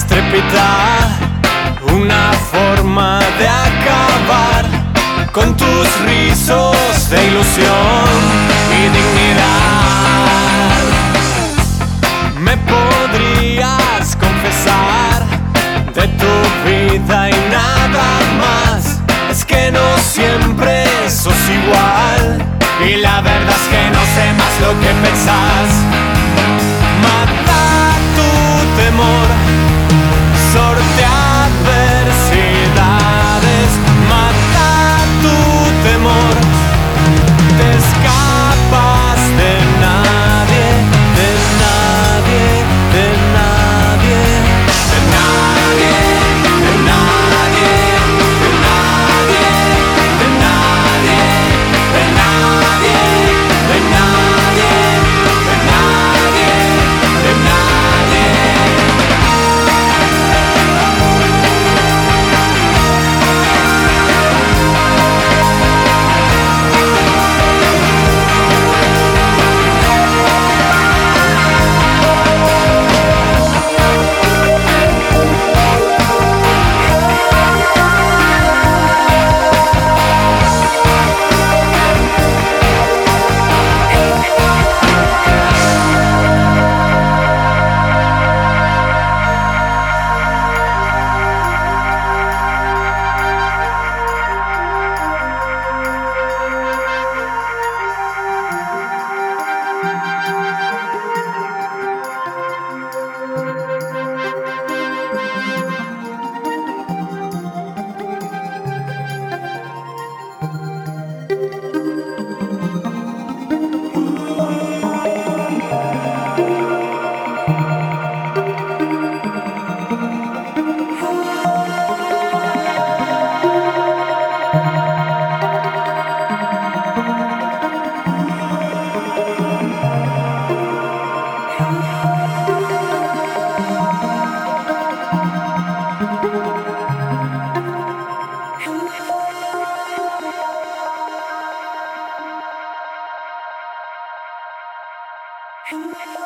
estrepita una forma de acabar con tus rizos de ilusión y dignidad. Me podrías confesar de tu vida y nada más. Es que no siempre sos igual y la verdad es que no sé más lo que pensás. Mata tu temor, sortea adversidades. Mata tu temor, te escapas de nadie, de nadie, de nadie, de nadie, de nadie, de nadie, de nadie, de nadie, de nadie, de nadie, de nadie. Hello.